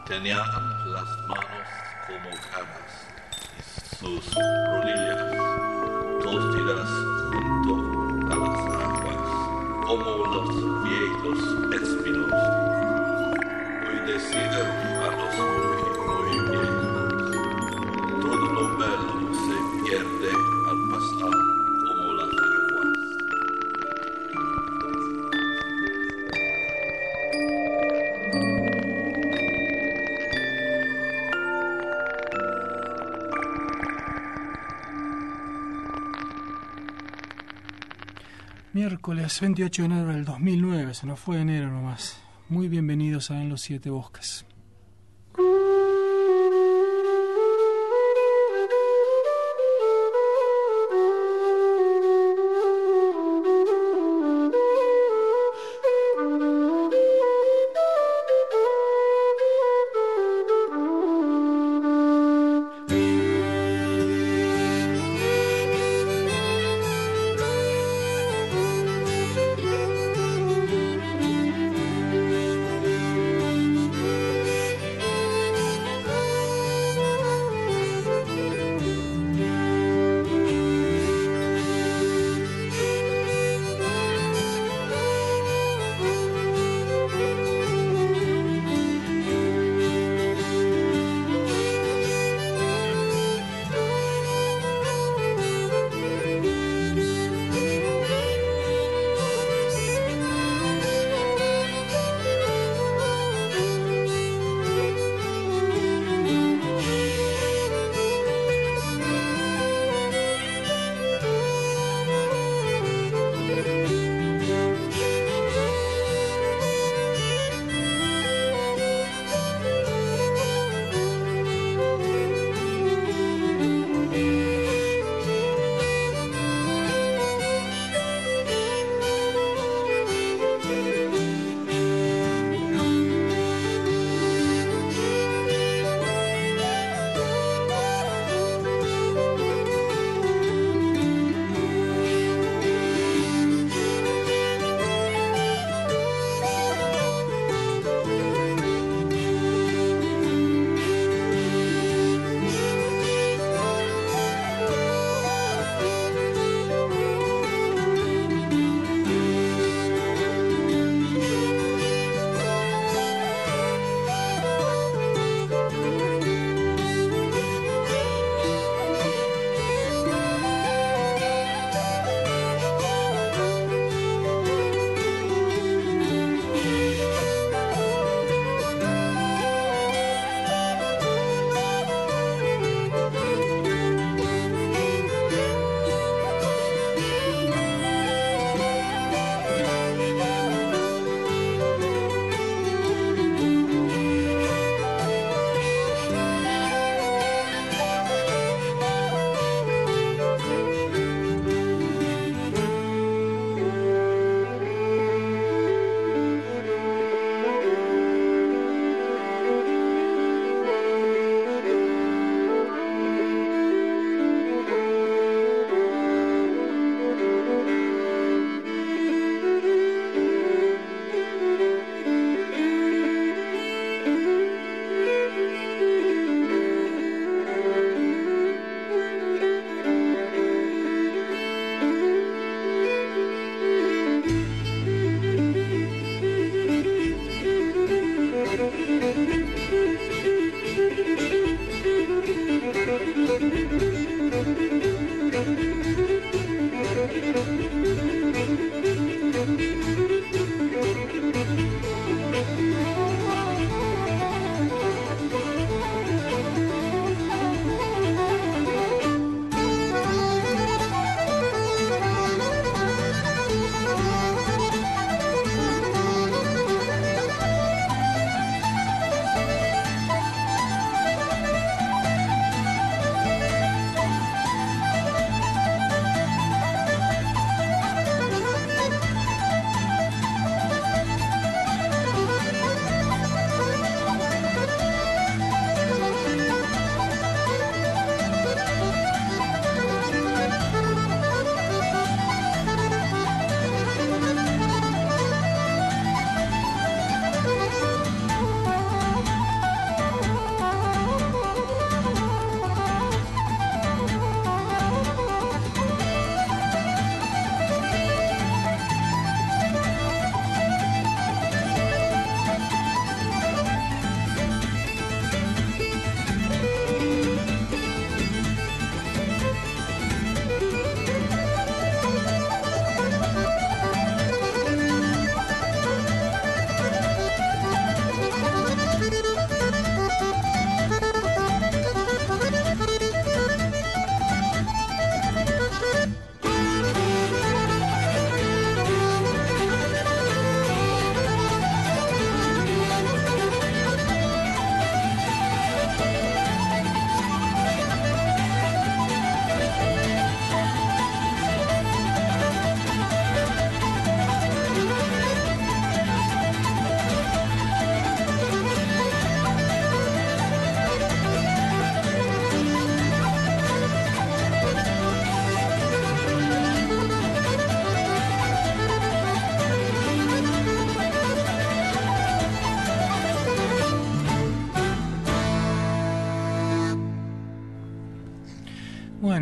Tenían las manos como caras y sus rodillas torcidas junto a las aguas, como los viejos espinos. Hoy decido a los muy viejos. Todo lo bello se pierde al pasar como las aguas. Miércoles 28 de enero del 2009, se nos fue enero nomás. Muy bienvenidos a En los Siete Bosques.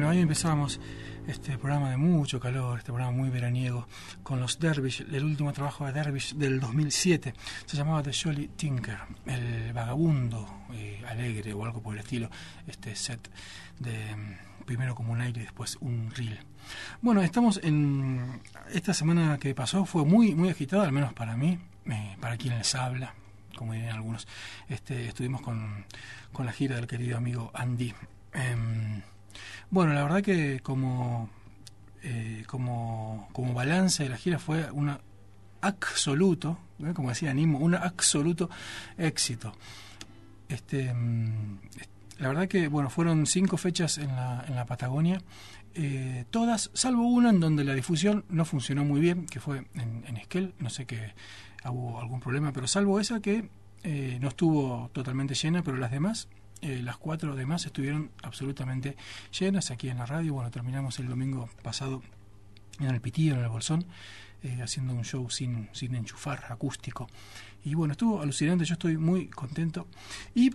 Bueno, ahí empezábamos este programa de mucho calor, este programa muy veraniego, con los Dervish, el último trabajo de Dervish del 2007. Se llamaba The Jolly Tinker, el vagabundo alegre o algo por el estilo. Este set de primero como un aire y después un reel. Bueno, estamos en... Esta semana que pasó fue muy, muy agitada, al menos para mí, para quien les habla, como dirían algunos. Estuvimos con la gira del querido amigo Andy. Bueno, la verdad que como balance de la gira fue un absoluto, como decía Nimo, un absoluto éxito. La verdad que bueno, fueron 5 fechas en la Patagonia, todas, salvo una en donde la difusión no funcionó muy bien, que fue en Esquel, no sé que hubo algún problema, pero salvo esa que no estuvo totalmente llena, pero las demás, las 4 demás estuvieron absolutamente llenas aquí en la radio. Bueno, terminamos el domingo pasado en el Pitío, en el Bolsón, haciendo un show sin enchufar, acústico, y bueno, estuvo alucinante. Yo estoy muy contento y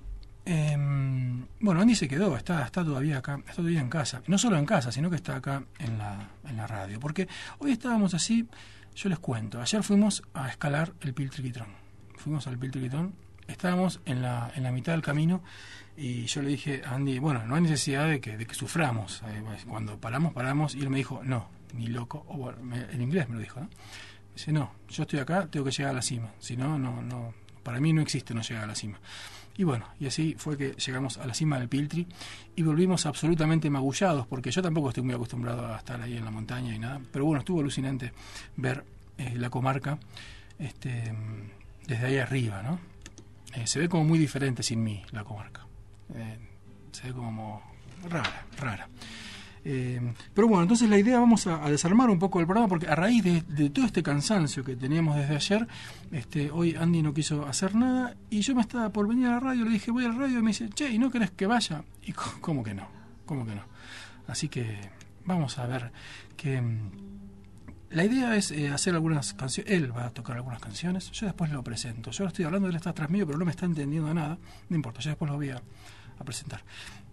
bueno, Andy se quedó, está todavía acá, está todavía en casa, no solo en casa, sino que está acá en la radio, porque hoy estábamos así. Yo les cuento, ayer fuimos a escalar el Piltriquitón, al Piltriquitón, estábamos en la mitad del camino y yo le dije a Andy, bueno, no hay necesidad de que suframos, cuando paramos, y él me dijo, no, ni loco, o bueno, en inglés me lo dijo, ¿no? Me dice, no, yo estoy acá, tengo que llegar a la cima, si no, no, para mí no existe no llegar a la cima. Y bueno, y así fue que llegamos a la cima del Piltri y volvimos absolutamente magullados, porque yo tampoco estoy muy acostumbrado a estar ahí en la montaña y nada, pero bueno, estuvo alucinante ver la comarca desde ahí arriba, ¿no? Se ve como muy diferente sin mí la comarca, se ve como rara. Pero bueno, entonces la idea, vamos a desarmar un poco el programa, porque a raíz de todo este cansancio que teníamos desde ayer, hoy Andy no quiso hacer nada y yo me estaba por venir a la radio, le dije voy a la radio y me dice, che, ¿y no querés que vaya? Y ¿cómo que no? Así que vamos a ver que la idea es hacer algunas canciones. Él va a tocar algunas canciones, yo después lo presento. Yo lo estoy hablando, él está atrás mío, pero no me está entendiendo nada, no importa, yo después lo voy a presentar.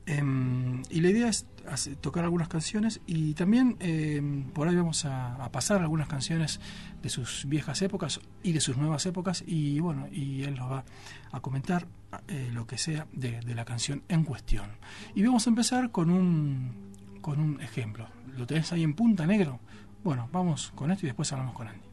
Y la idea es tocar algunas canciones y también por ahí vamos a pasar algunas canciones de sus viejas épocas y de sus nuevas épocas, y bueno, y él nos va a comentar lo que sea de la canción en cuestión. Y vamos a empezar con un ejemplo. ¿Lo tenés ahí en punta, negro? Bueno, vamos con esto y después hablamos con Andy.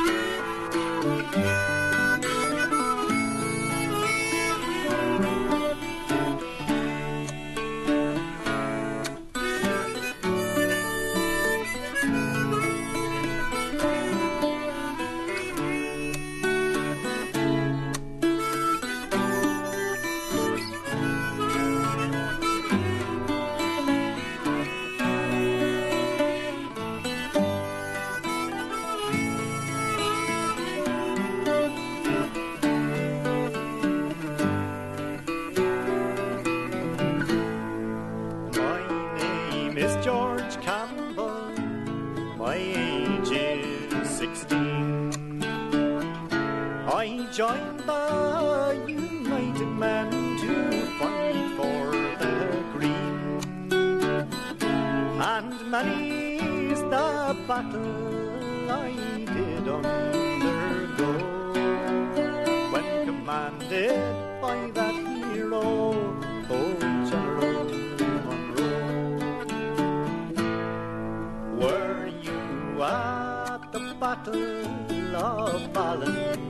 Joined the United Men to fight for the green, and many's the battle I did undergo when commanded by that hero, old General Monroe. Were you at the Battle of Valentine,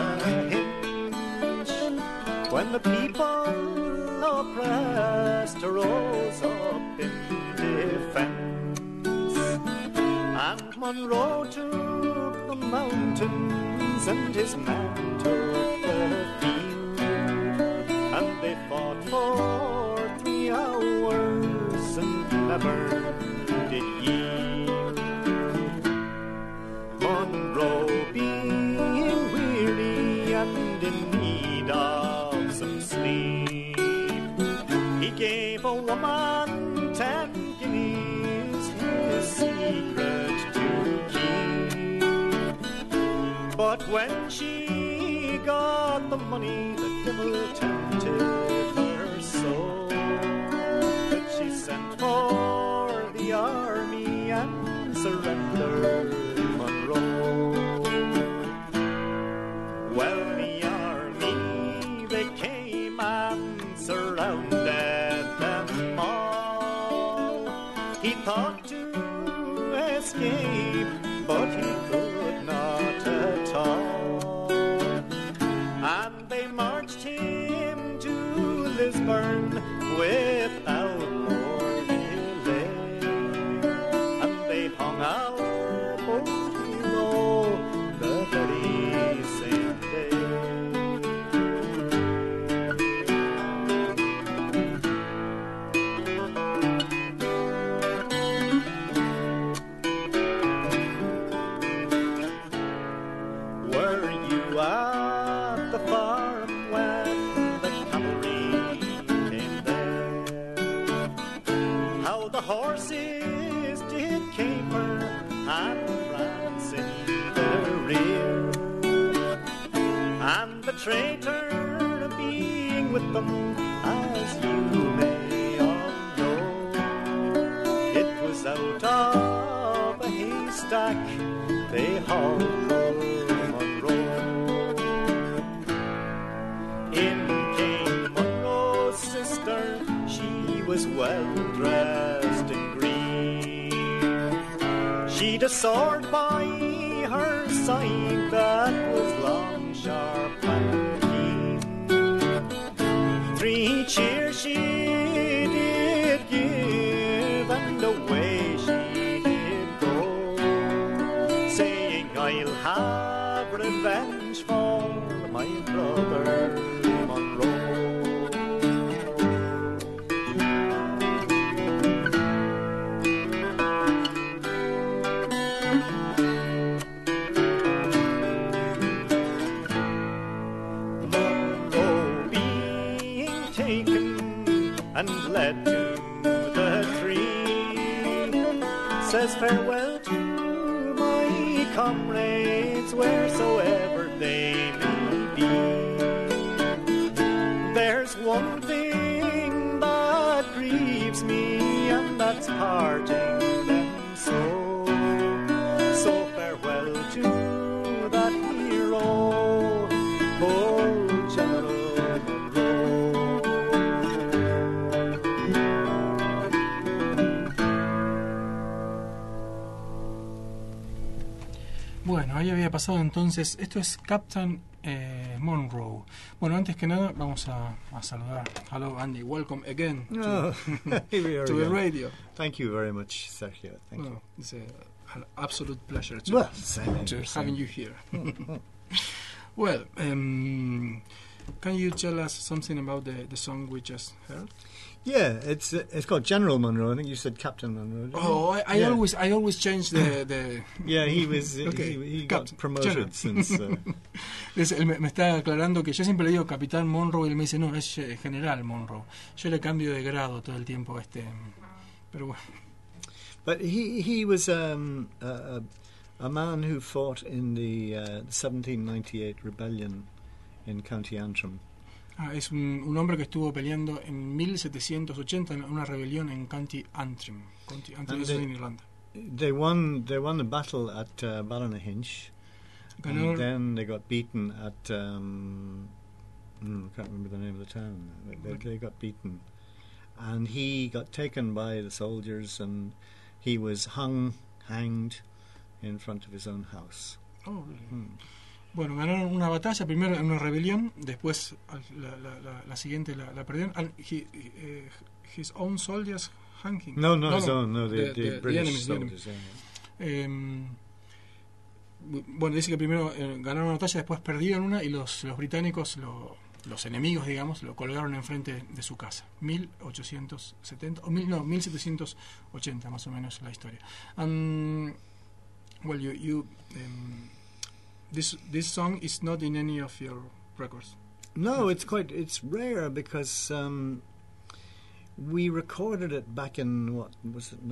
when the people oppressed rose up in defense, and Monroe took the mountains and his men took the field, and they fought for 3 hours and never did yield. Monroe, being weary and in need of some sleep, he gave a woman 10 guineas, his secret to keep. But when she got the money, the devil tempted her so that she sent for surrender Monroe. Well, the army, they came and surrounded them all. He thought to escape, but he could not at all. And they marched him to Lisburn without more delay. And they hung out Old Hero the very same day. Were you at the farm when the cavalry came there? How the horses did caper and prance in the rear, and the traitor being with them, as you may all know. It was out of a haystack they hauled Monroe. In came Monroe's sister, she was well dressed in green. She'd a sword by her side that was long, sharp, and keen. 3 cheers she did give, and away she did go, saying, I'll have revenge for my brother Monroe. Monroe being taken and led to the tree, says farewell to my comrades wheresoever they may be. There's one thing that grieves me, and that's parting them so. So farewell to that hero, old General Monroe. Bueno, ahí había pasado entonces. Esto es Captain Monroe. Bueno, antes que nada, vamos a saludar. Hello, Andy. Welcome again to, Here we are to the again. radio. Thank you very much, Sergio. Thank you. It's an absolute pleasure Well, same to here, having same. you here. Well, can you tell us something about the song we just heard? Yeah, it's called General Monroe. I think you said Captain Monroe. didn't you? Oh, I Yeah. always change the Yeah, he was. Okay. He Captain, got promoted General. since. Él me está aclarando que yo siempre le digo Capitán Monroe y él me dice no, es General Monroe. Yo le cambio de grado todo el tiempo pero bueno. But he was a man who fought in the 1798 rebellion in County Antrim. Es un hombre que estuvo peleando en 1780 en una rebelión en County Antrim. County Antrim es en Irlanda. They won the battle at Ballynahinch, Ganó, and then they got beaten at I can't remember the name of the town. They got beaten, and he got taken by the soldiers, and he was hanged in front of his own house. oh, really? Bueno, ganaron una batalla, primero en una rebelión, después la siguiente la perdieron. And his own soldiers hanging. No, his own. No, the the British enemies, the soldiers. Yeah. Bueno, dice que primero ganaron una batalla, después perdieron una y los británicos, los enemigos, digamos, lo colgaron enfrente de su casa. 1870, o 1780 más o menos la historia. Well, this song is not in any of your records. No, it's rare because we recorded it back in, what was it,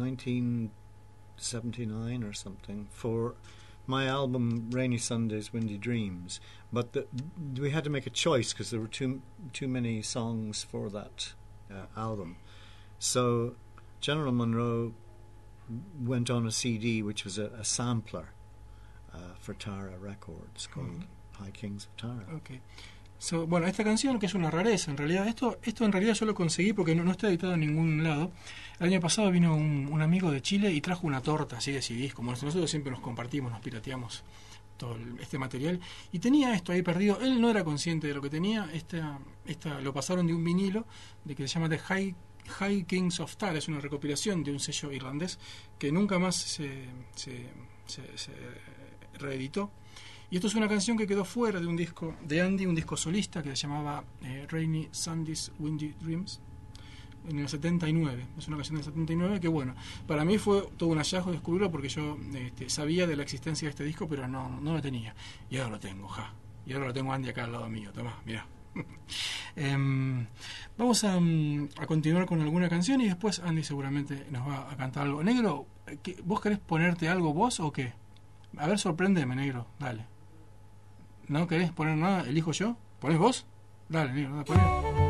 1979 or something, for my album Rainy Sundays, Windy Dreams. But we had to make a choice because there were too many songs for that album. So General Monroe went on a CD, which was a sampler for Tara Records, called High Kings of Tara. Okay. So, bueno, esta canción, que es una rareza, en realidad, esto en realidad yo lo conseguí porque no está editado en ningún lado. El año pasado vino un amigo de Chile y trajo una torta así de CDs, como nosotros siempre nos compartimos, nos pirateamos todo este material, y tenía esto ahí perdido. Él no era consciente de lo que tenía. Lo pasaron de un vinilo de que se llama The High Kings of Tara, es una recopilación de un sello irlandés que nunca más se reeditó. Y esto es una canción que quedó fuera de un disco de Andy, un disco solista que se llamaba Rainy Sundays, Windy Dreams, en el 79. Es una canción del 79 que, bueno, para mí fue todo un hallazgo descubrirlo, porque yo sabía de la existencia de este disco, pero no lo tenía. Y ahora lo tengo, y ahora lo tengo Andy acá al lado mío. Tomá, mirá. Vamos a continuar con alguna canción y después Andy seguramente nos va a cantar algo. Negro, ¿vos querés ponerte algo vos o qué? A ver, sorpréndeme, negro, dale. ¿No querés poner nada? ¿Elijo yo? ¿Ponés vos? Dale, negro, dale, poné.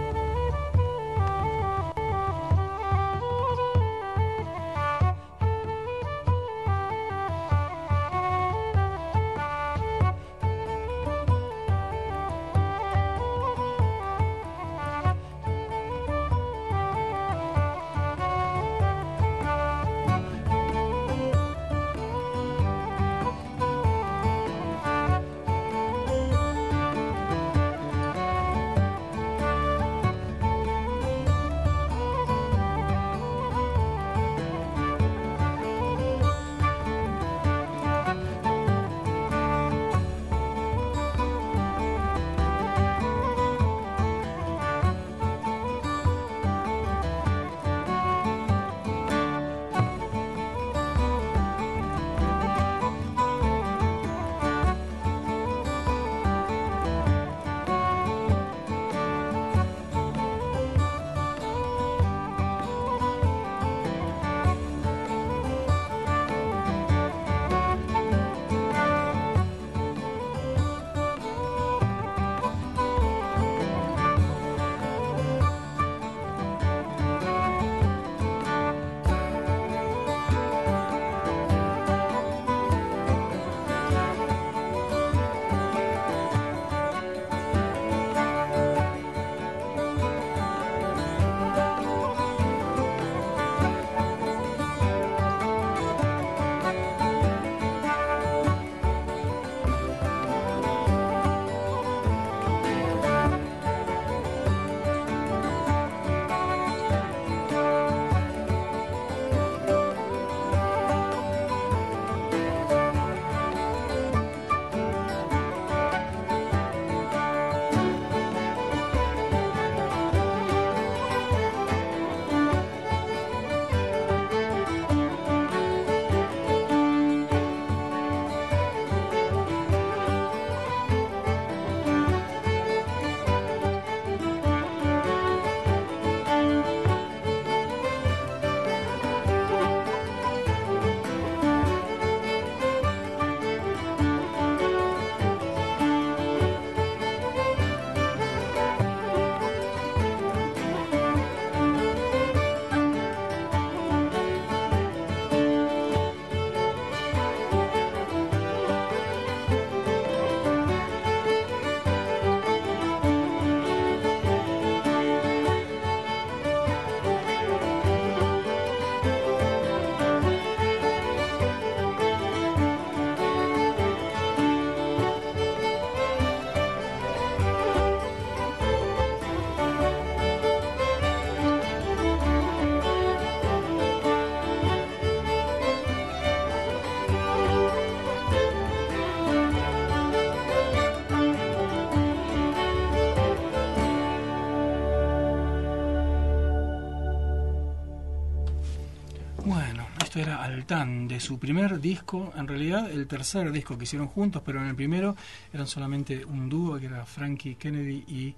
Era Altan, de su primer disco, en realidad el tercer disco que hicieron juntos, pero en el primero eran solamente un dúo, que era Frankie Kennedy y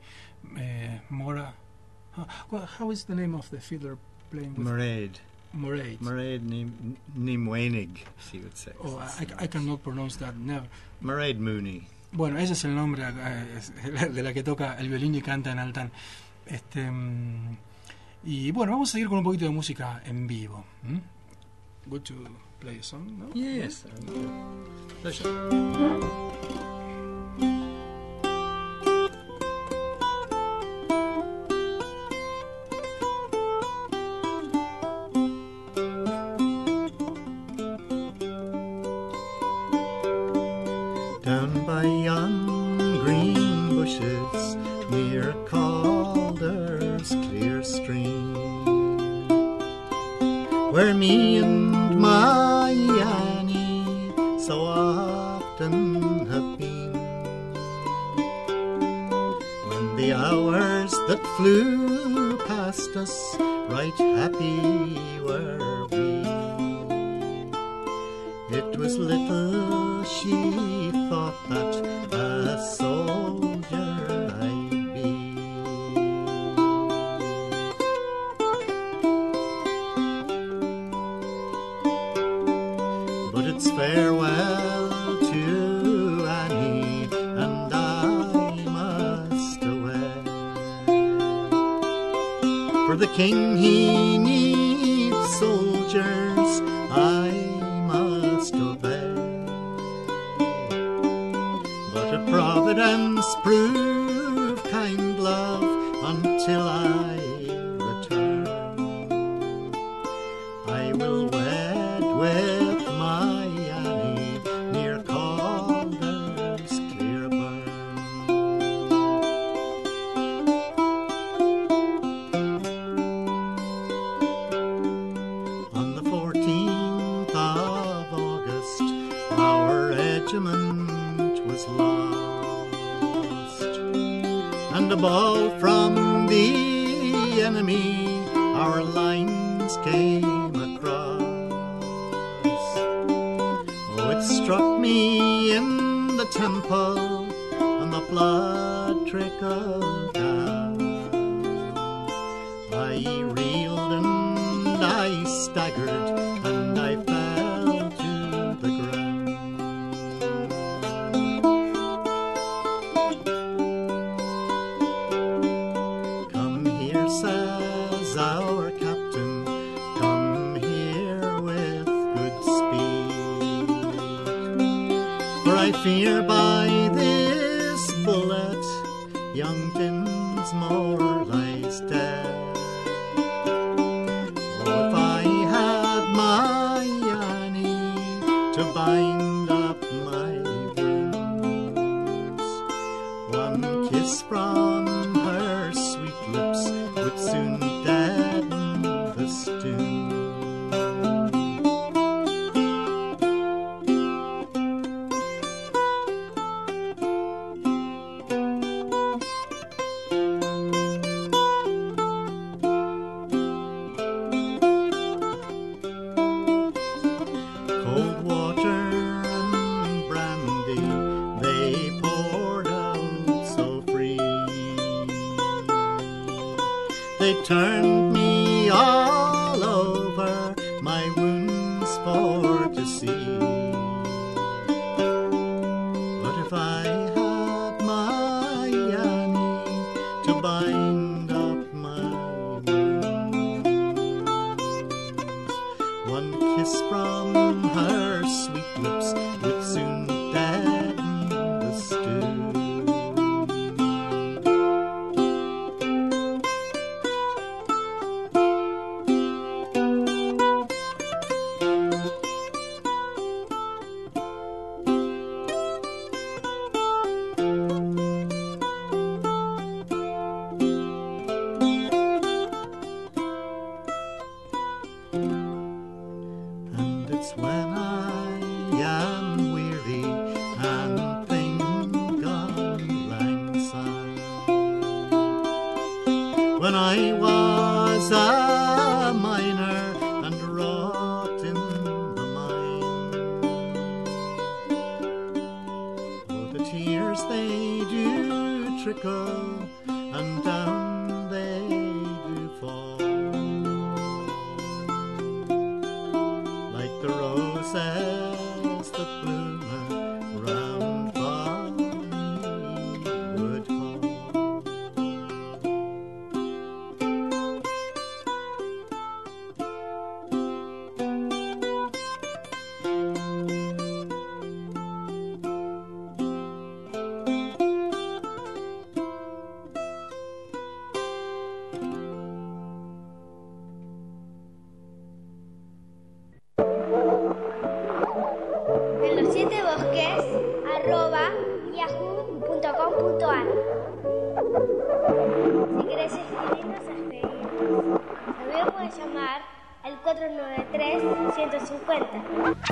Mora. How is the name of the fiddler playing with? Mairead Nimwenig, she would say. Oh, I cannot pronounce that, never. Mairead Mooney. Bueno, ese es el nombre de la que toca el violín y canta en Altan. Y bueno, vamos a seguir con un poquito de música en vivo. good to play a song, no? Yes. Pleasure. Down by yon green bushes near Calder's clear stream, where me and my Annie so often have been, when the hours that flew past us right happy were we. It was little she thought that a soldier I'd be. But it's farewell to Annie, and I must away, for the king he needs soldiers, I must obey. But if Providence prove kind love until I return, I will wed with my Annie near Calder's clear burn. On the 14th of August, our regiment was lost, and a ball from the enemy our lines came across. Oh, it struck me in the temple, and the blood trickled down. I reeled and I staggered, and I fell to the ground. Come here, says our captain, come here with good speed, for I fear by this bullet young Dinsmore lies dead. Oh, if I had my Annie to bind up my wounds, one kiss from her sweet lips would soon deaden the stone. Cold water and brandy they poured out so free. They turned me all over, my wounds for to see. But if I had my Annie to bind up my wounds, one kiss from her sweet lips would soon deaden the stew. And it's when I am weary and think on lang syne, when I was a miner and wrought in the mine. Oh, the tears they do trickle, and down they do fall, like the roses that bloom round Bonnywood Hall. www.radiomonk.com.ar. Si querés escribirnos, escribirnos. También puedes llamar al 493-150.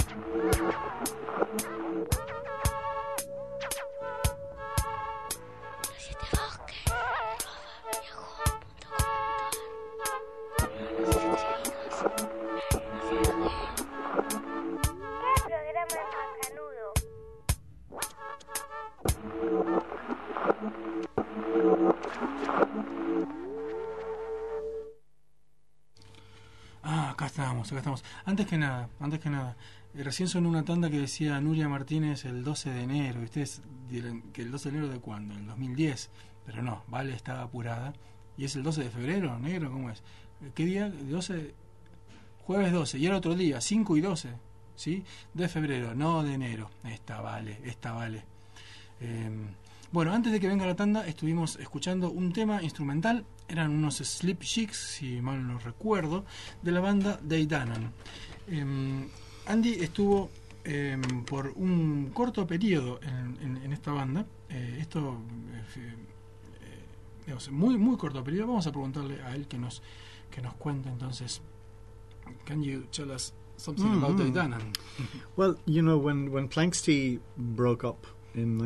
Acá estamos. Antes que nada, recién sonó una tanda que decía Nuria Martínez el 12 de enero. Y ustedes dirán que el 12 de enero de cuándo, el 2010. Pero no, Vale estaba apurada. Y es el 12 de febrero, negro, ¿cómo es? ¿Qué día? 12, jueves 12. Y era otro día, 5 y 12, ¿sí? De febrero, no de enero. Esta Vale. Bueno, antes de que venga la tanda, estuvimos escuchando un tema instrumental. Eran unos Sleep Chicks, si mal no recuerdo, de la banda Deidanan. Andy estuvo por un corto periodo en esta banda. Digamos, muy corto periodo. Vamos a preguntarle a él que nos cuente entonces. Can you tell us something about Deidanan? Well, you know, when Planxty broke up in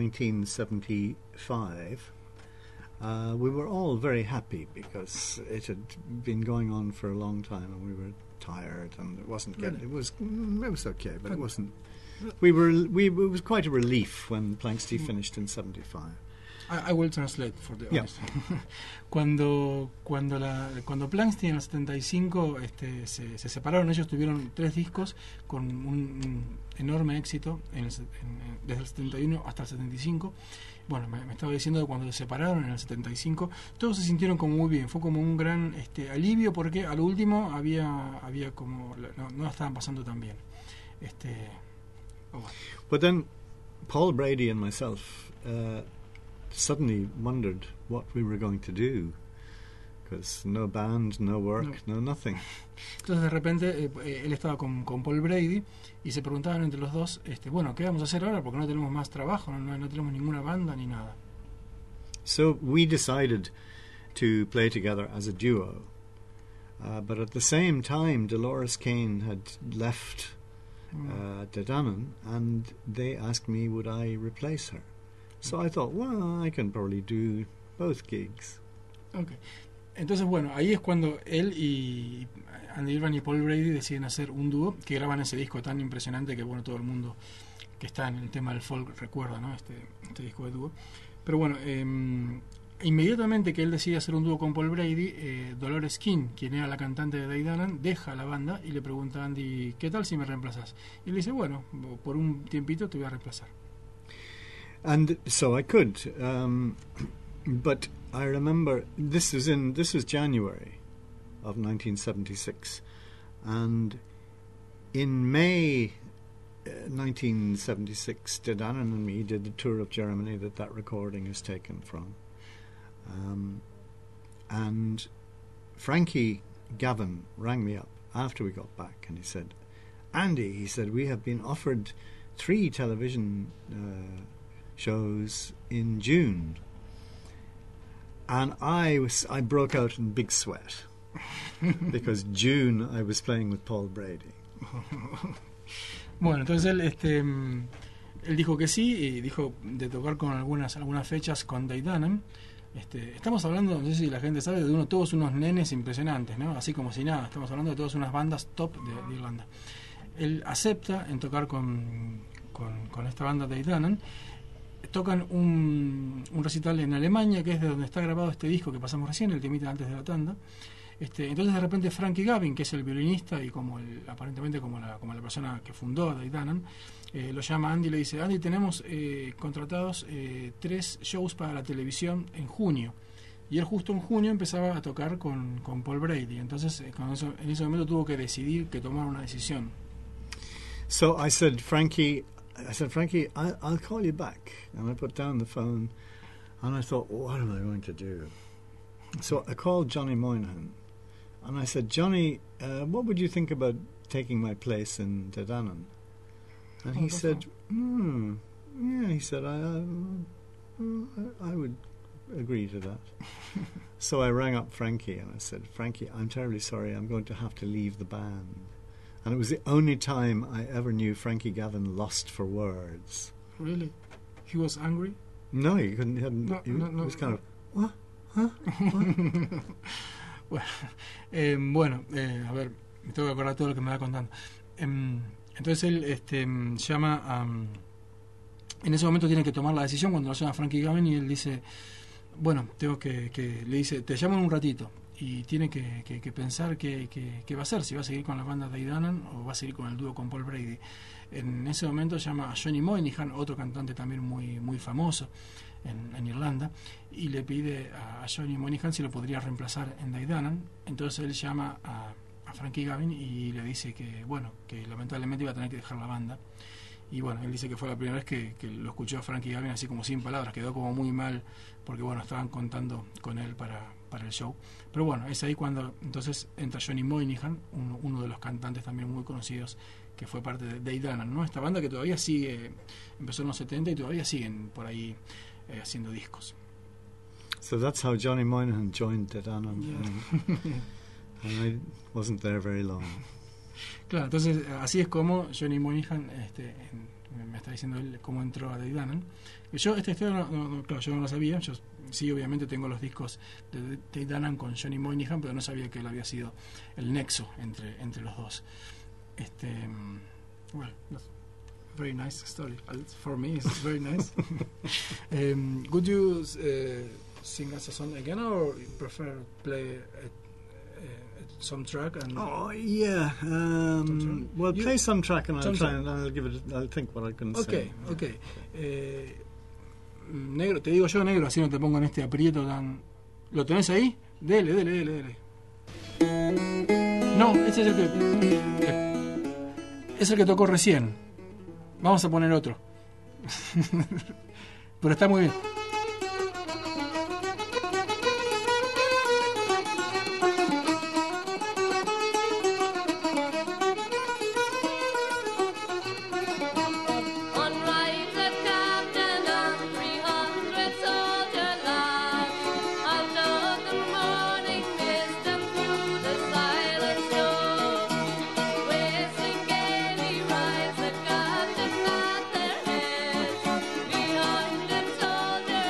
1975, we were all very happy because it had been going on for a long time, and we were tired, and it wasn't getting. It was okay, but it wasn't. It was quite a relief when Planxty finished in 75. I will translate for the Yeah. audience. Cuando Planxty en el 75 se separaron, ellos tuvieron 3 discos con un enorme éxito desde el 71 hasta el 75. Bueno, me estaba diciendo que cuando se separaron en el 75, todos se sintieron como muy bien. Fue como un gran alivio, porque a lo último había como no la estaban pasando tan bien. But then Paul Brady and myself suddenly wondered what we were going to do, because no band, no work, no nothing. Entonces de repente él estaba con Paul Brady y se preguntaban entre los dos, bueno, ¿qué vamos a hacer ahora? Porque no tenemos más trabajo, no tenemos ninguna banda ni nada. So we decided to play together as a duo, but at the same time Dolores Kane had left Deidanan, and they asked me would I replace her. So I thought, well, I can probably do both gigs. Okay. Entonces, bueno, ahí es cuando él y Andy Irvan y Paul Brady deciden hacer un dúo, que graban ese disco tan impresionante que, bueno, todo el mundo que está en el tema del folk recuerda, ¿no? Este disco de dúo. Pero bueno, inmediatamente que él decide hacer un dúo con Paul Brady, Dolores King, quien era la cantante de Deidanan, deja la banda y le pregunta a Andy, ¿qué tal si me reemplazas? Y le dice, bueno, por un tiempito te voy a reemplazar. And so I could, but I remember this was January of 1976, and in May 1976, Deidanan and me did the tour of Germany that recording is taken from, and Frankie Gavin rang me up after we got back, and he said, Andy, he said, we have been offered 3 television shows in June, and I broke out in big sweat because June I was playing with Paul Brady. Bueno, entonces él dijo que sí, y dijo de tocar con algunas fechas con Deidanan. Estamos hablando, no sé si la gente sabe, de todos unos nenes impresionantes, ¿no? Así como si nada, estamos hablando de todas unas bandas top de Irlanda. Él acepta en tocar con esta banda Deidanan. Tocan un recital en Alemania, que es de donde está grabado este disco que pasamos recién, el temita antes de la tanda. Entonces de repente Frankie Gavin, que es el violinista y aparentemente como la persona que fundó Deidanan, lo llama a Andy y le dice, Andy, tenemos contratados 3 shows para la televisión en junio. Y él justo en junio empezaba a tocar con Paul Brady. Entonces en ese momento tuvo que tomar una decisión. So I said, Frankie, I'll call you back. And I put down the phone, and I thought, what am I going to do? So I called Johnny Moynihan, and I said, Johnny, what would you think about taking my place in Deidanan? And he said, yeah, he said, I would agree to that. So I rang up Frankie and I said, Frankie, I'm terribly sorry, I'm going to have to leave the band. And it was the only time I ever knew Frankie Gavin lost for words. Really? He was angry? No, he couldn't. He hadn't. No, he no, was kind no. of what? Huh? What? Bueno, a ver, me tengo que acordar todo lo que me va contando. Entonces él llama a... En ese momento tiene que tomar la decisión cuando lo llama Frankie Gavin y él dice, bueno, tengo que le dice, te llamo en un ratito. Y tiene que pensar qué va a hacer, si va a seguir con la banda de Dave Danan o va a seguir con el dúo con Paul Brady. En ese momento llama a Johnny Moynihan, otro cantante también muy famoso en Irlanda, y le pide a Johnny Moynihan si lo podría reemplazar en Dave Danan. Entonces él llama a Frankie Gavin y le dice que lamentablemente iba a tener que dejar la banda. Y bueno, él dice que fue la primera vez que lo escuchó a Frankie Gavin así como sin palabras, quedó como muy mal porque bueno, estaban contando con él para el show. Pero bueno, es ahí cuando entonces entra Johnny Moynihan, uno de los cantantes también muy conocidos que fue parte de Dave Danan, ¿no? Esta banda que todavía sigue, empezó en los 70 y todavía siguen por ahí haciendo discos. So that's how Johnny Moynihan joined Dave Danan. Yeah. And I wasn't there very long. Claro, entonces así es como Johnny Moynihan me está diciendo él cómo entró a Dave Danan. Yo esta historia claro, yo no lo sabía. Yo sí, obviamente tengo los discos de Dave Danan con Johnny Moynihan, pero no sabía que él había sido el nexo entre los dos. Well, very nice story. For me, it's very nice. Would you sing us a song again, or you prefer play some track? And Oh yeah. Well, play some track and I'll some try track. and I'll give it. I'll think what I can Okay, say. okay. Negro, te digo yo, negro, así no te pongo en este aprieto tan... ¿Lo tenés ahí? Dele. No, ese es el que tocó recién. Vamos a poner otro. Pero está muy bien. On rides a captain of 300 soldier lads. Out of the morning mist and through the silent snow, whistling gaily rides the captain at their head. Behind them soldiers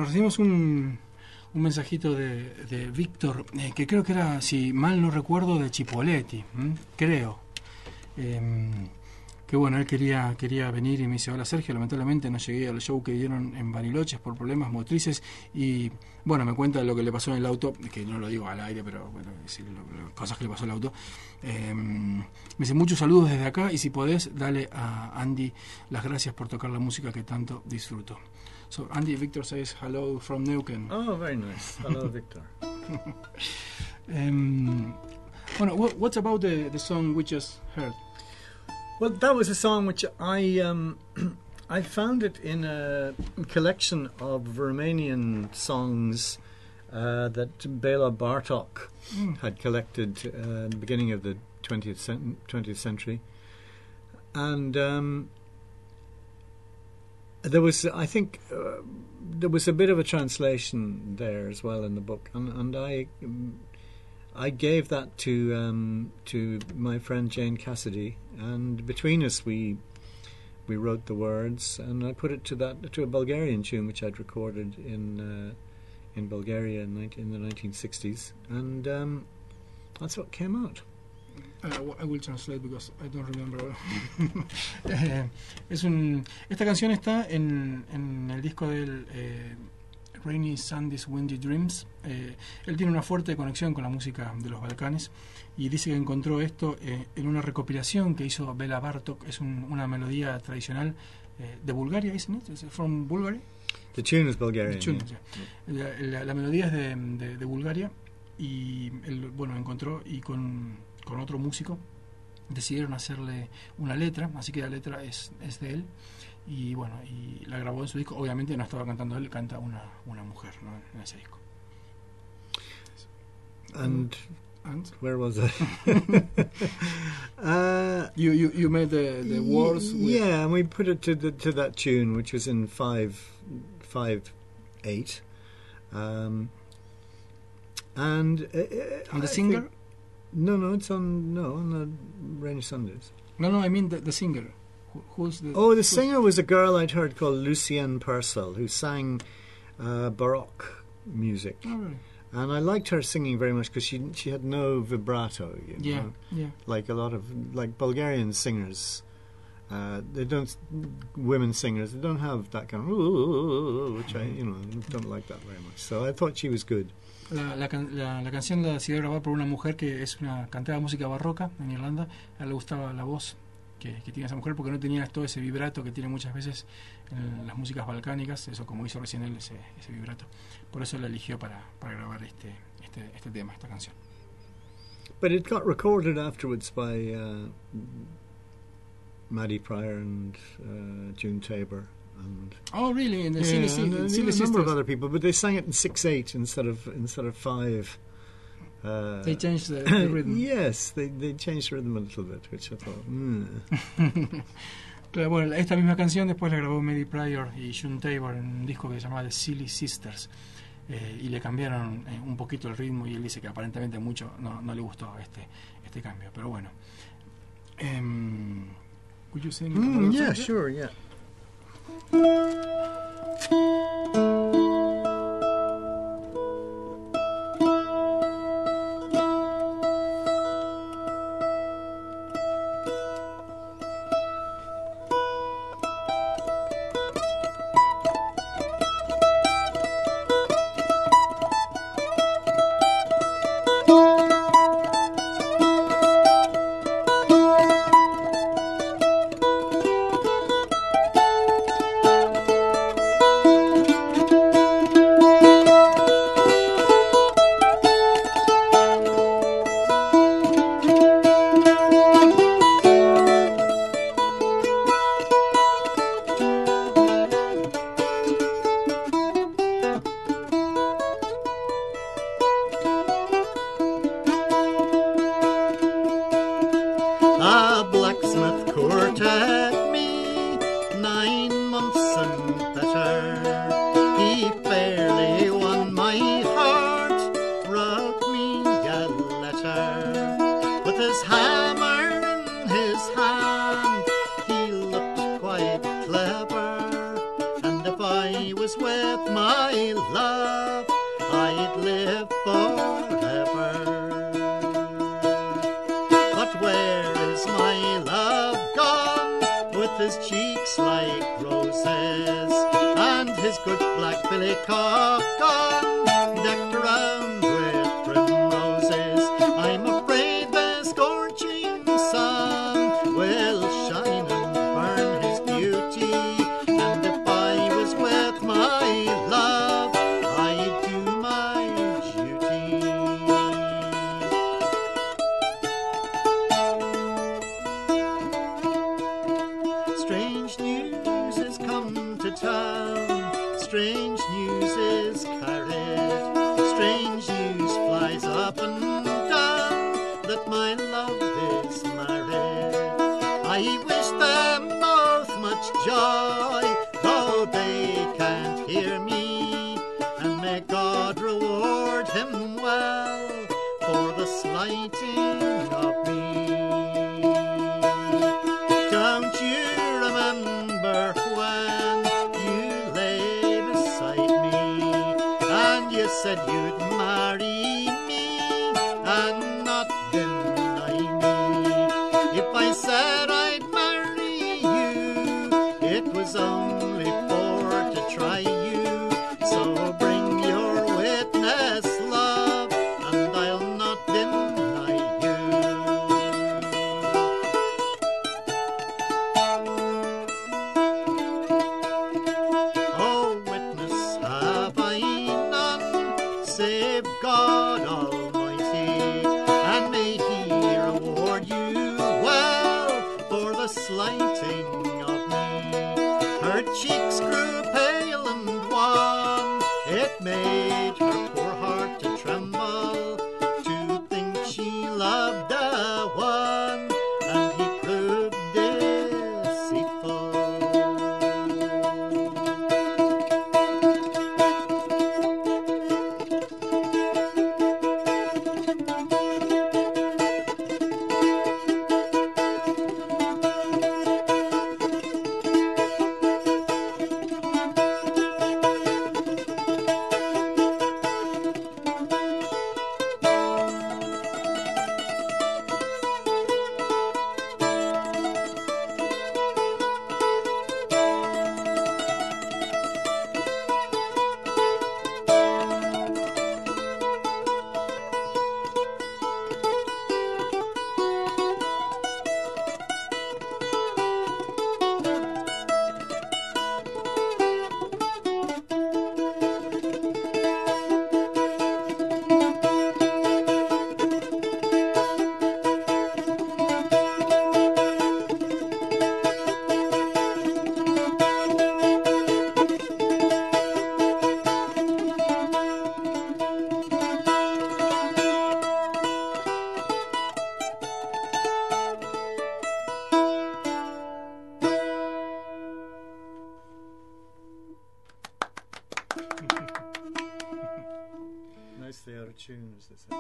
recibimos un mensajito de Víctor, que creo que era, si mal no recuerdo, de Chipoleti, creo. Que bueno, él quería venir y me dice: hola Sergio, lamentablemente no llegué al show que dieron en Bariloches por problemas motrices, y bueno, me cuenta lo que le pasó en el auto, que no lo digo al aire, pero bueno, decir cosas que le pasó al auto. Me dice: muchos saludos desde acá, y si podés, dale a Andy las gracias por tocar la música que tanto disfruto. So Andy, Victor says hello from Neuquén. Oh, very nice. Hello, Victor. Bueno, what about the song we just heard? Well, that was a song which I I found it in a collection of Romanian songs that Bela Bartok had collected at the beginning of the 20th century, and there was, I think, there was a bit of a translation there as well in the book, and I gave that to my friend Jane Cassidy, and between us we wrote the words, and I put it to a Bulgarian tune which I'd recorded in Bulgaria in the 1960s, and that's what came out. I will translate because I don't remember. Esta canción está en el disco del Rainy Sundays, Windy Dreams. Él tiene una fuerte conexión con la música de los Balcanes y dice que encontró esto en una recopilación que hizo Bela Bartok. Es una melodía tradicional de Bulgaria, isn't it? Is it from Bulgaria? The tune is Bulgarian. The tune, yeah. La melodía es de Bulgaria, y él, bueno, encontró, y con otro músico decidieron hacerle una letra, así que la letra es de él, y bueno, y la grabó en su disco. Obviamente no estaba cantando él, canta una mujer, ¿no?, en ese disco. And where was I? You made the words with... Yeah, and we put it to that tune, which was in 5/8, and the singer? No, it's on the Rainy Sundays. No, I mean the singer. Who's the... Oh, the singer was a girl I'd heard called Lucienne Purcell, who sang Baroque music. Oh, really? And I liked her singing very much because she had no vibrato. You know? Yeah. Like a lot of Bulgarian singers, women singers, they don't have that kind of which I don't like that very much. So I thought she was good. La canción la decidió grabar por una mujer que es una cantante de música barroca en Irlanda. A él le gustaba la voz que tiene esa mujer, porque no tenía todo ese vibrato que tiene muchas veces en las músicas balcánicas, eso, como hizo recién él, ese vibrato. Por eso la eligió para grabar este tema, esta canción. But it got recorded afterwards by Maddie Pryor and June Tabor. And oh, really? In the Silly a number of other people, but they sang it in 6/8 instead of 5. They changed the rhythm. Yes, they changed the rhythm a little bit, which I thought. Claro, bueno, esta misma canción después la grabó Maddie Pryor y June Tabor en un disco que se llamaba The Silly Sisters, y le cambiaron un poquito el ritmo, y él dice que aparentemente mucho no le gustó este cambio, pero bueno. Could you sing? Yeah, sure, yeah. live forever. But where is my love gone, with his cheeks like roses, and his good black billy cock gone, decked around with primroses? I'm afraid the scorching sun will shine and burn his beauty, and if I was with my love, I'd do my duty. Strange news is come to town, strange news is carried, strange news flies up and down, that my love is married. I wish them both much joy, though they can't hear me, and may God reward him well for the slighting of me. Don't you remember when you lay beside me, and you said you'd marry me and not deny me? If I said I'd marry you, it was only for to try you. So bring your witness, love, and I'll not deny you. Oh, witness have I none, save God Almighty, and may He reward you well for the slighting of me. Her cheeks grew pale and wan, it made her poor heart to tremble, to think she loved a one, and he proved deceitful. Nicely out of tune, as they say.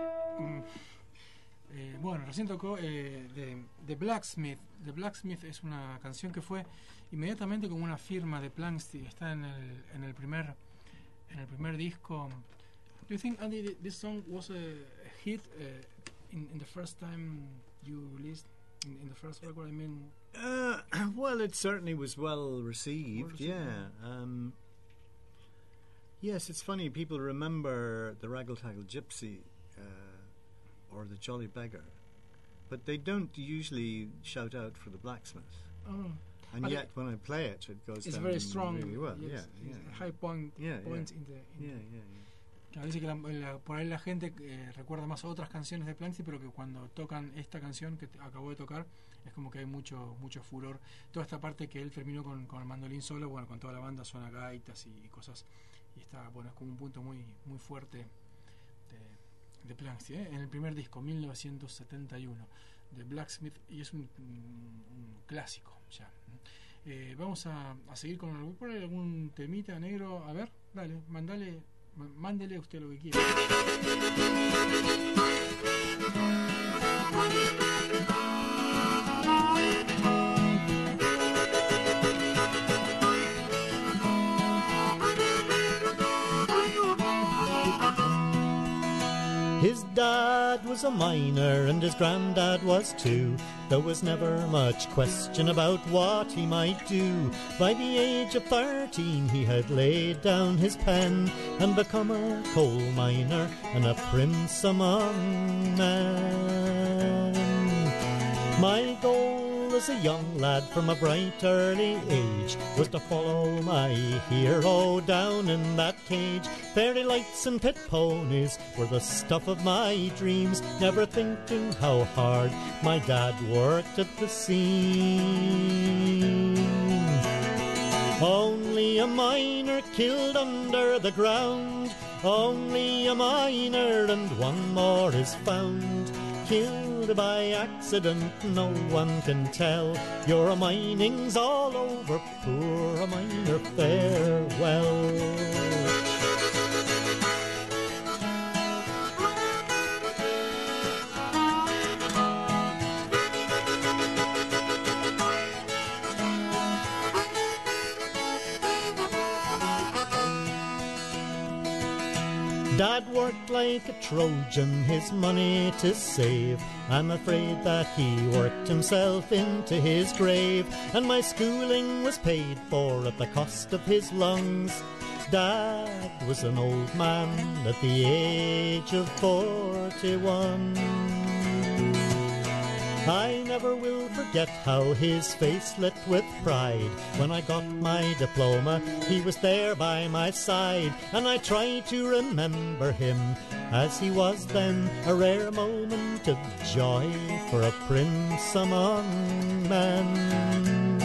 Bueno, recién tocó The Blacksmith. The Blacksmith es una canción que fue inmediatamente como una firma de Planksty. Está en el primer disco. Do you think, Andy, this song was a hit in the first time you released in the first record? I mean, Well, it certainly was well received. Yeah. Yes, it's funny. People remember the Raggle-Taggle Gypsy or the Jolly Beggar, but they don't usually shout out for the Blacksmith. oh, And but yet, when I play it, it goes it's down very strong. really well. Yes, Yeah, it's yeah, high points Yeah, in the. yeah. Claro, dice que por ahí la gente recuerda más a otras canciones de Planksty, pero que cuando tocan esta canción que acabó de tocar es como que hay mucho furor. Toda esta parte que él terminó con el mandolín solo, bueno, con toda la banda suena gaitas y cosas, y está, bueno, es como un punto muy fuerte de Planksty, en el primer disco, 1971, de Blacksmith, y es un clásico ya. Vamos a seguir con algún temita negro. A ver, dale, mándele usted lo que quiera. His dad was a miner and his granddad was too. There was never much question about what he might do. By the age of 13 he had laid down his pen and become a coal miner and a prince among men. My goal as a young lad from a bright early age was to follow my hero down in that cage. Fairy lights and pit ponies were the stuff of my dreams, never thinking how hard my dad worked at the scene. Only a miner killed under the ground, only a miner and one more is found. Killed by accident, no one can tell. Your mining's all over, poor miner, farewell. Dad worked like a Trojan, his money to save. I'm afraid that he worked himself into his grave, and my schooling was paid for at the cost of his lungs. Dad was an old man at the age of 41. I never will forget how his face lit with pride. When I got my diploma, he was there by my side, and I try to remember him as he was then, a rare moment of joy for a prince among men.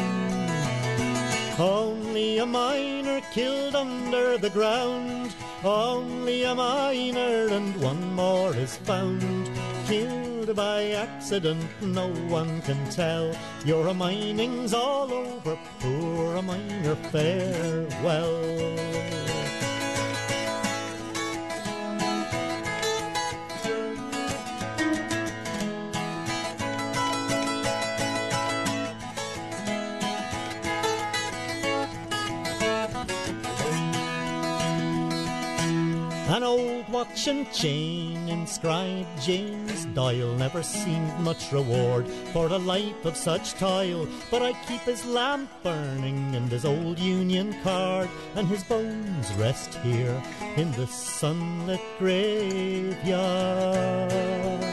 Only a miner killed under the ground, only a miner and one more is found. Killed by accident, no one can tell. Your mining's all over, poor miner, farewell. An old watch and chain inscribed James Doyle never seemed much reward for a life of such toil, but I keep his lamp burning and his old Union card, and his bones rest here in the sunlit graveyard.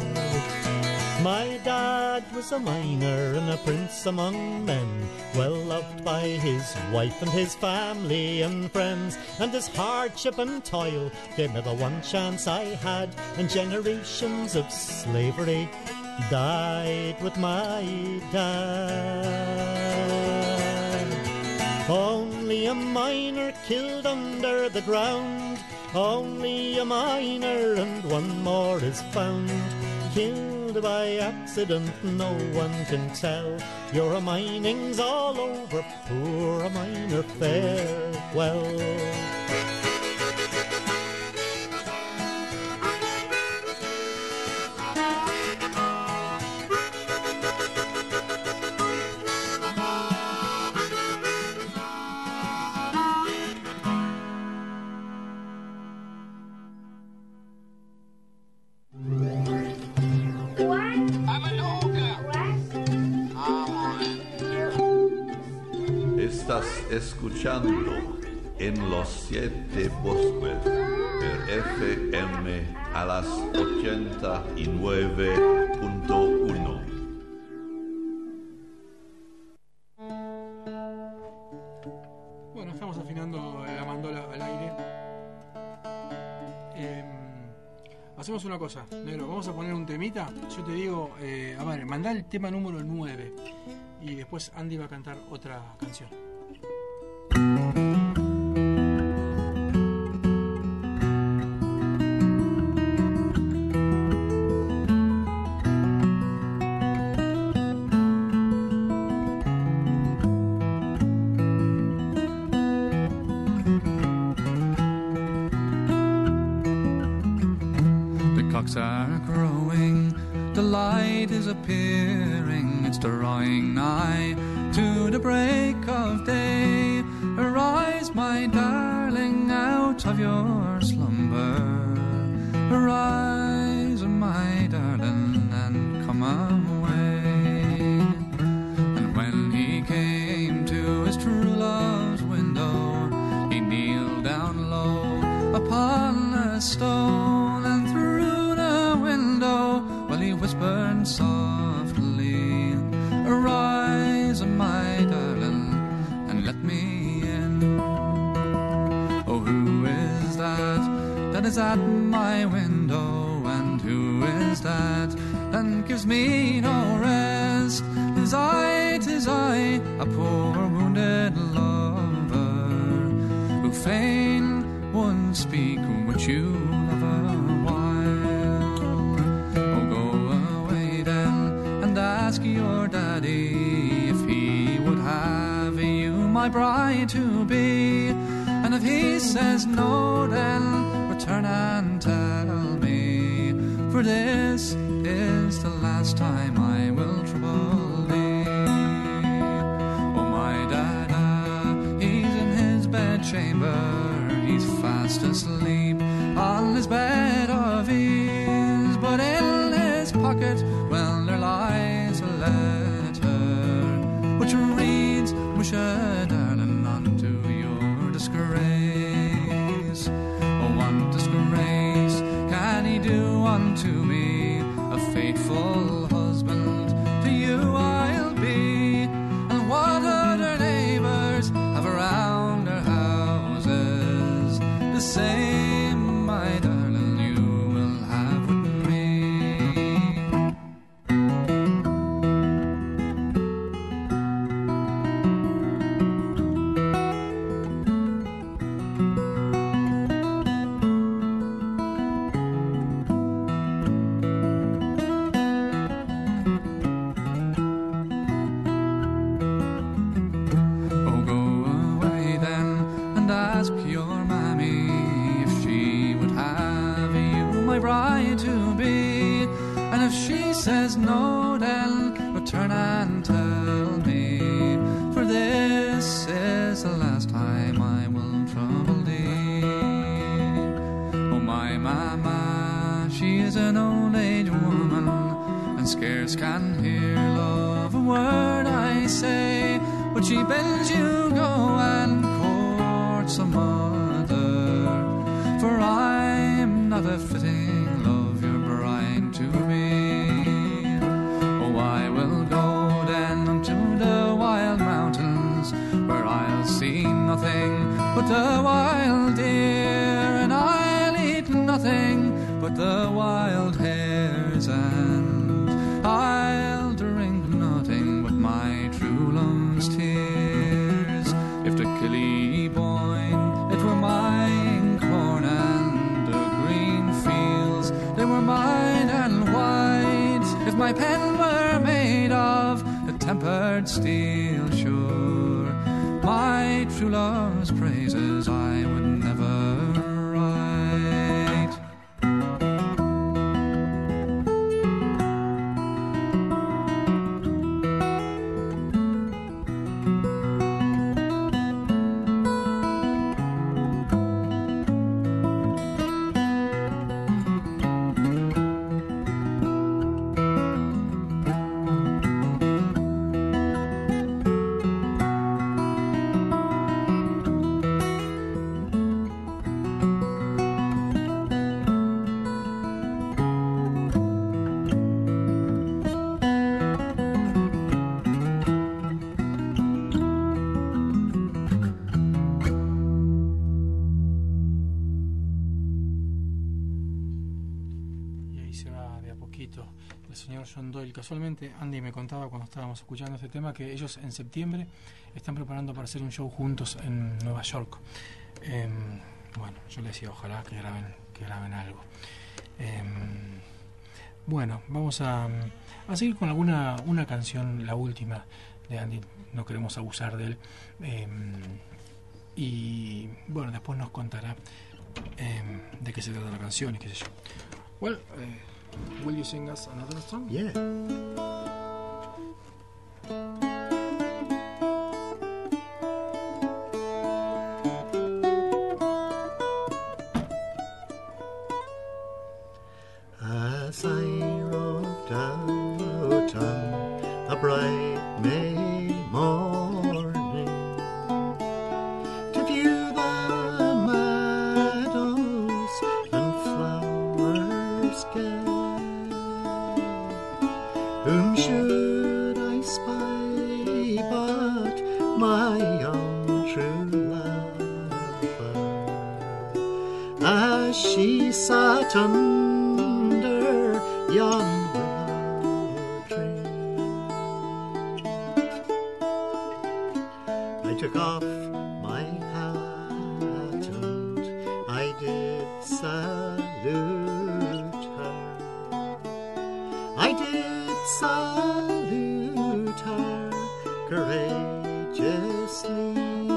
My dad was a miner and a prince among men, well loved by his wife and his family and friends, and his hardship and toil gave me the one chance I had, and generations of slavery died with my dad. Only a miner killed under the ground, only a miner and one more is found. Killed by accident, no one can tell. Your mining's all over, poor miner, farewell. Estás escuchando en los 7 Bosques per FM a las 89.1. Bueno, estamos afinando la mandola al aire. Hacemos una cosa, negro, vamos a poner un temita. Yo te digo, a ver, mandá el tema número 9 y después Andy va a cantar otra canción. Are growing, the light is appearing, it's drawing nigh to the break of day. Arise, my darling, out of your slumber. Arise. a stone, and through the window, well, he whispered softly, "Arise, my darling, and let me in." Oh, who is that is at my window? And who is that gives me no rest? 'Tis I, a poor wounded lover, who fain would speak with you of a while. Oh, go away then and ask your daddy if he would have you my bride to be. And if he says no, then return and tell me, for this is the last time I will trouble thee. Oh, my dada, he's in his bedchamber, he's fast asleep on his bed of ease, but in his pocket, well, there lies a letter, which reads, "Wish a darling unto your disgrace." Oh, what disgrace can he do unto me? A faithful husband to you I'll be. And what other neighbours have around their houses, the same, my darling, you will have with me. Oh, go away then and ask your mammy if she would have you my bride to be. And if she says no, then return and tell me, for this is the last time I will trouble thee. Oh, my mama, she is an old age woman, and scarce can hear love a word I say, but she bids you go and court some other, for I'm not a fitting love your bride to be. Oh, I will go then unto the wild mountains, where I'll see nothing but the wild deer, and I'll eat nothing but the wild hares, and I'll drink nothing but my true love's tears. If the Killy Boyne, it were mine corn, and the green fields, they were mine and white. If my pen were made of a tempered steel, sure, my true love's praises I would never write. Y ahí se va de a poquito el señor John Doyle. Casualmente, Andy me contaba cuando estábamos escuchando este tema que ellos en septiembre están preparando para hacer un show juntos en Nueva York. Bueno, yo le decía, ojalá que graben algo. Bueno, vamos a seguir con una canción, la última de Andy. No queremos abusar de él. Y bueno, después nos contará de qué se trata la canción y qué sé yo. Well, will you sing us another song? Yeah. As I rode out on a bright May morning to view the meadows and Whom should I spy but my own true lover, as she sat under yon willow tree? I took off my hat and I did salute her. I did salute her courageously.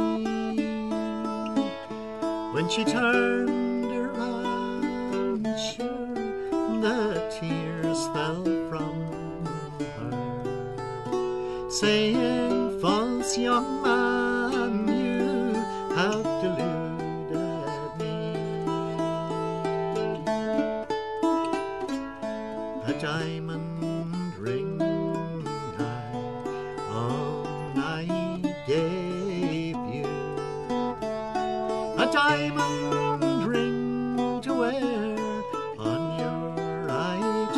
When she turned around, sure, the tears fell from her, saying, "False young man, you have deluded me." A diamond ring I gave you, a diamond ring to wear on your right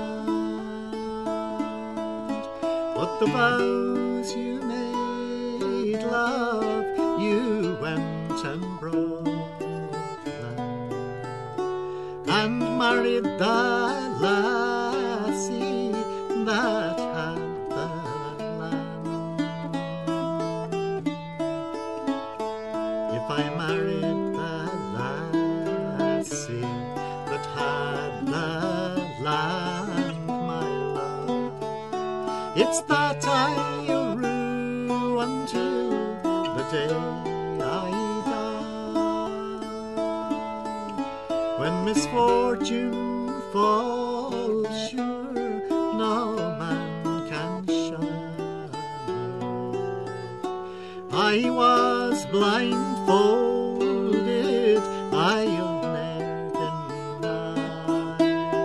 hand. But the vows you made, love, you went and broke them, and married that lassie that had the land. If I married that lassie that had the land, my love, it's that I'll rue until the day I die. When misfortune falls, sure, no man can shun it. I was blindfolded, I'll ne'er deny.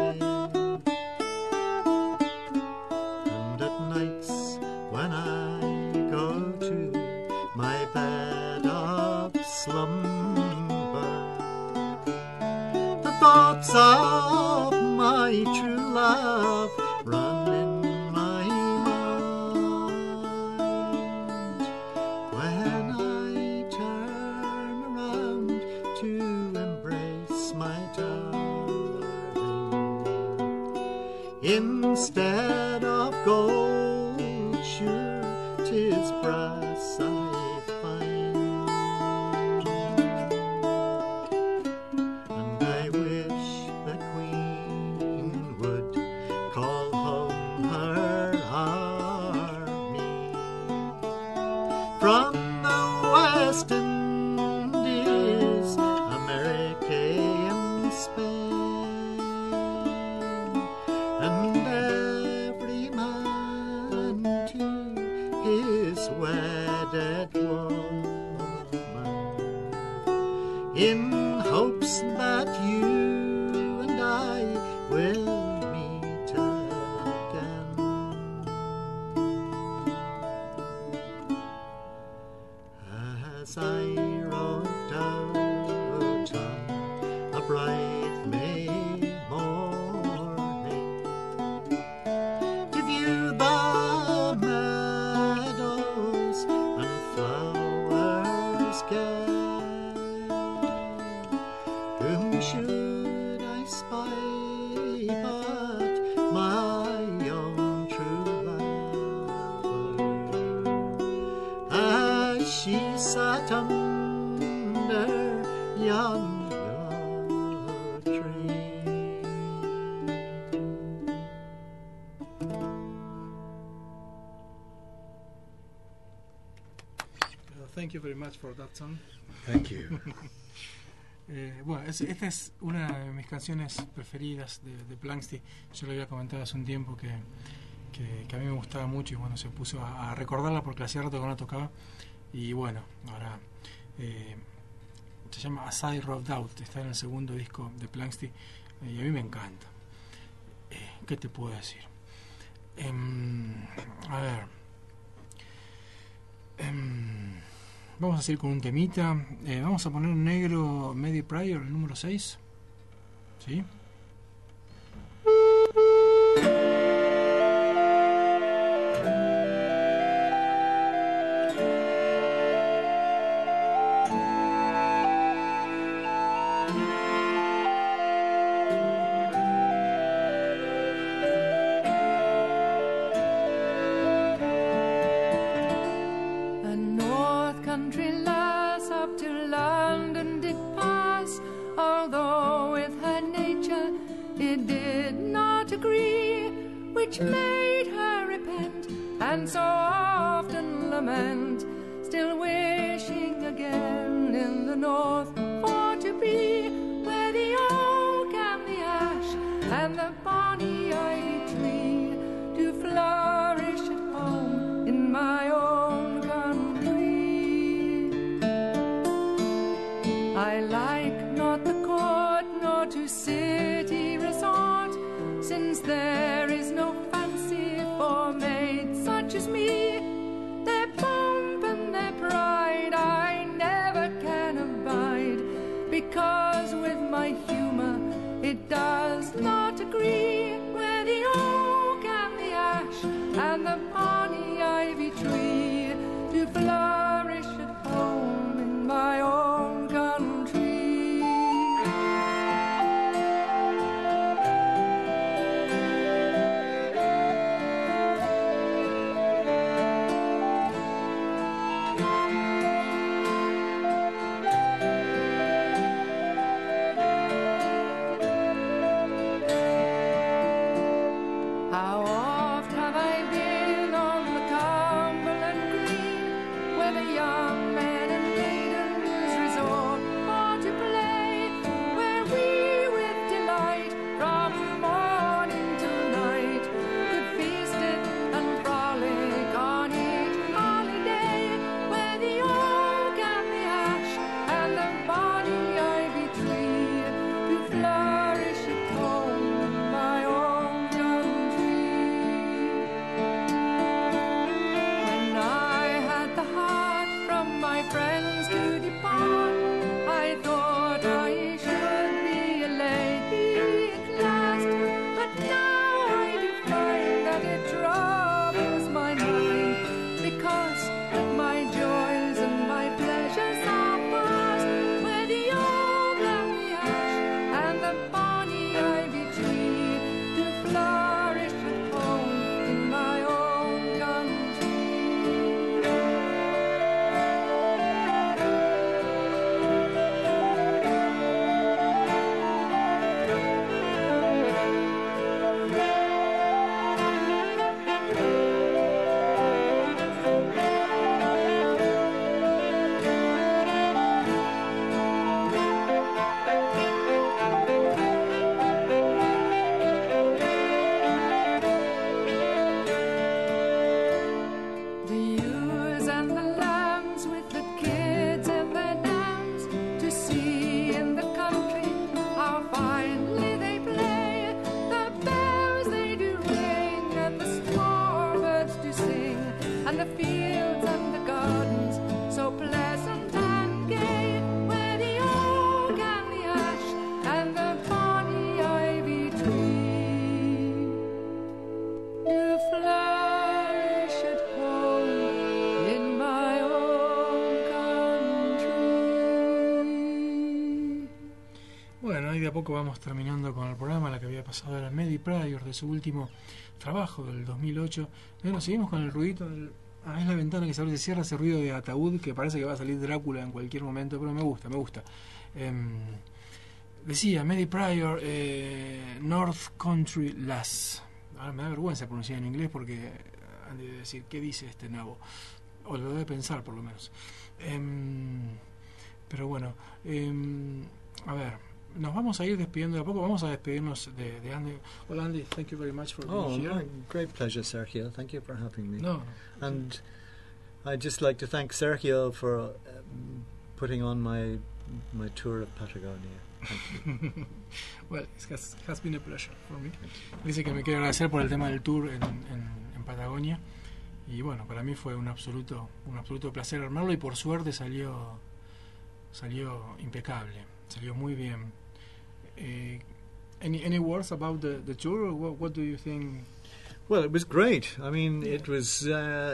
And at nights when I go to my bed of slumber, the thoughts of my true love run in my mind. When I turn around to embrace my darling, instead of gold, sure, 'tis brass I find. And I wish the Queen would call home her army from the West Indies, America and Spain, and every man to his wedded woman, in hopes that you and I will meet again. As I rode out on a bright May morning to view the meadows and flowers gay, whom should I spy but my own true lover, as she sat under yon willow tree. Thank you very much for that song. Thank you. Bueno, esta es una de mis canciones preferidas de Planxty. Yo lo había comentado hace un tiempo que a mí me gustaba mucho y bueno, se puso a recordarla porque hacía rato que no la tocaba. Y bueno, ahora se llama A Side Road Out, está en el segundo disco de Planxty y a mí me encanta. ¿Qué te puedo decir? A ver, vamos a seguir con un temita. Vamos a poner un negro Medi Pryor, el número 6. ¿Sí? with her nature it did not agree, which made her repent and so often lament, still wishing again in the north for to be where the oak and the ash and the bonny ivy tree do flourish at home in my own country. I like not the court nor to city resort, since there is no fancy for maids such as me. Their pomp and their pride I never can abide, because with my humour it does not agree, where the oak and the ash and the bonny ivy tree do flourish at home in my own country. How oft have I been on the Cumberland Green, where the young men and maidens resort for to play, where we with delight from morning till night could feast it and frolic on each holiday, where the oak and the ash and the bonny ivy tree do flourish at home in my own country. When I had the heart from my friends to depart, I thought I should be a lady at last, but now I do find that it troubles my mind, because my joys and my pleasures are past, where the oak and the ash and the bonny ivy tree do flourish at home in my own country. The ewes and the lambs with the kids and their dams, to see in the country how finely they play. The bells they do ring and the straw birds do sing, and the fields and the gardens so pleasant and gay, where the oak and the ash and the bonny ivy tree do flourish at home in my own country. Bueno, y de a poco vamos terminando con el programa. La que había pasado era Medi Pryor, de su último trabajo del 2008. Bueno, seguimos con el ruidito del... es la ventana que se abre y se cierra, ese ruido de ataúd que parece que va a salir Drácula en cualquier momento, pero me gusta. Decía Medi Pryor, North Country Lass. Ahora me da vergüenza pronunciar en inglés porque han de decir, ¿qué dice este nabo? O lo debe pensar, por lo menos. Pero bueno, a ver, nos vamos a ir despidiendo de a poco. Vamos a despedirnos de Andy. Well, Andy, thank you very much for being here. my great pleasure, Sergio. Thank you for having me. No. And I'd just like to thank Sergio for putting on my tour of Patagonia. Thank you. Well, it has been a pleasure for me. Dice que me quiere agradecer por el tema del tour en Patagonia. Y bueno, para mí fue un absoluto placer armarlo, y por suerte salió impecable, salió muy bien. Any words about the tour? Or what do you think? Well, it was great. I mean, it was.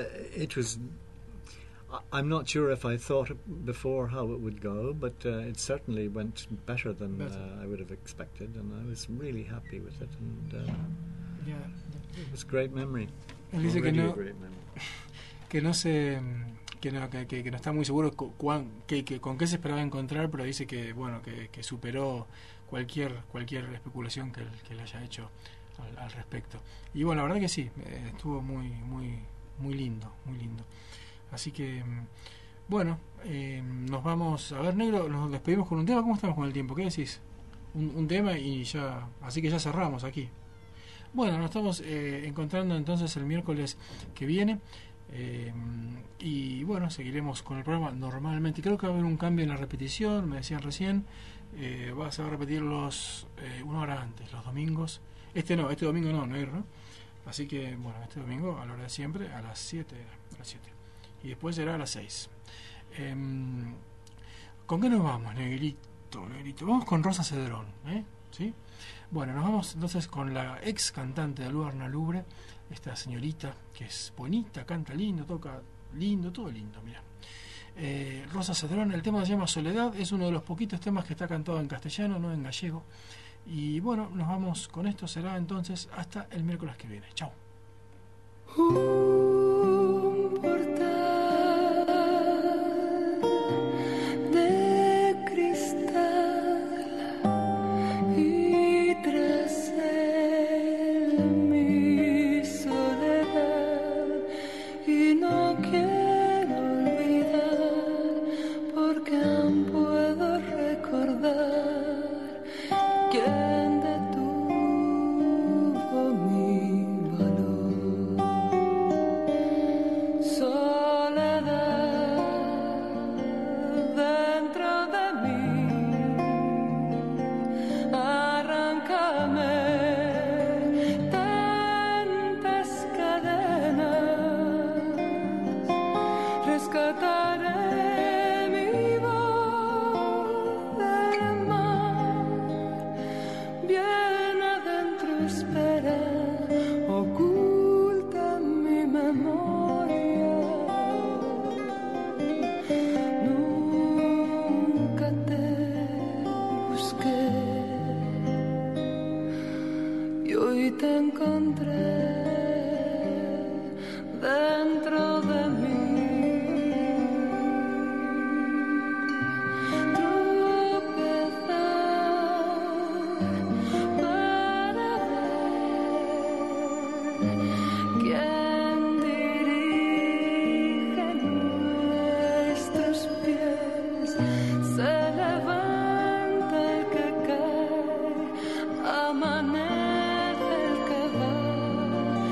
I'm not sure if I thought before how it would go, but it certainly went better than I would have expected, and I was really happy with it. And Yeah. it was a great memory. Él dice Already que a no, great memory. que no se que no está muy seguro con qué se esperaba encontrar, pero dice que bueno que superó cualquier especulación que le haya hecho al respecto. Y bueno, la verdad que sí, estuvo muy lindo, muy lindo. Así que bueno, nos vamos a ver, Negro, nos despedimos con un tema. ¿Cómo estamos con el tiempo? ¿Qué decís? Un tema y ya, así que ya cerramos aquí. Bueno, nos estamos encontrando entonces el miércoles que viene, y bueno, seguiremos con el programa normalmente. Creo que va a haber un cambio en la repetición, me decían recién. Se va a repetir una hora antes, los domingos. Este domingo no, Negro, ¿no? Así que bueno, este domingo a la hora de siempre, a las 7, y después será a las 6. ¿Con qué nos vamos, Negrito? Vamos con Rosa Cedrón, ¿sí? Bueno, nos vamos entonces con la ex cantante de Luarna Lubre, esta señorita que es bonita, canta lindo, toca lindo, todo lindo, mira. Rosa Cedrón, el tema se llama Soledad, es uno de los poquitos temas que está cantado en castellano, no en gallego. Y bueno, nos vamos con esto, será entonces hasta el miércoles que viene. Chao. Un portal de cristal y tras él mi soledad, y no quiero olvidar porque aún puedo recordar quién detuvo mi valor. Soledad dentro de mí, arráncame tantas cadenas, rescataré mi voz del mar, bien adentro espera, oculta mi memoria. Nunca te busqué y hoy te encontré dentro de mí. ¿Quién dirige nuestros pies? Se levanta el que cae, amanece el que va.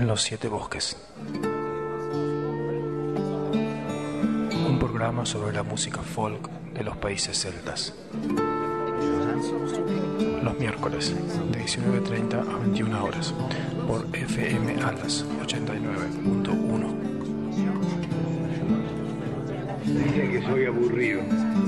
los 7 bosques. Un programa sobre la música folk de los países celtas. Los miércoles de 19:30 a 21 horas por FM Alas 89.1. Dicen que soy aburrido.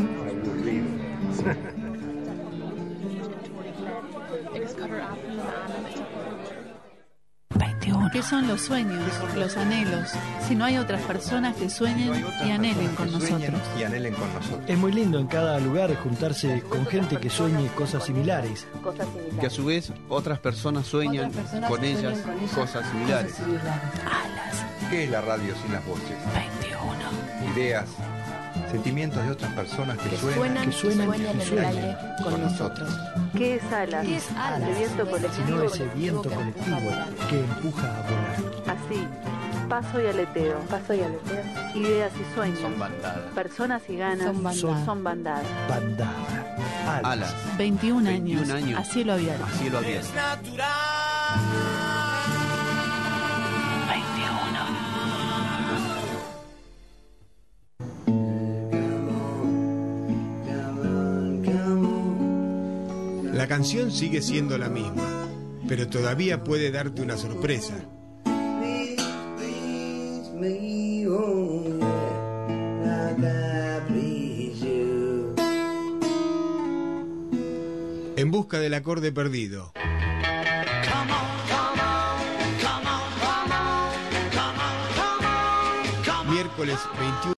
¿Qué son los sueños, los anhelos, si no hay otras personas que sueñen y anhelen con nosotros? Es muy lindo en cada lugar juntarse con gente que sueñe cosas similares. Que a su vez otras personas sueñan con ellas cosas similares. Alas. ¿Qué es la radio sin las voces? 21. Ideas, sentimientos de otras personas que suenan en el aire con nosotros. ¿Qué es Alas? ¿Qué es Alas? El viento colectivo. Sino ese viento colectivo que empuja a volar. Así, paso y aleteo. Ideas y sueños. Son bandadas. Personas y ganas. Son bandadas. Bandada. Alas. 21 años. A cielo abierto. A cielo abierto. 21. La canción sigue siendo la misma, pero todavía puede darte una sorpresa. En busca del acorde perdido. Miércoles 21.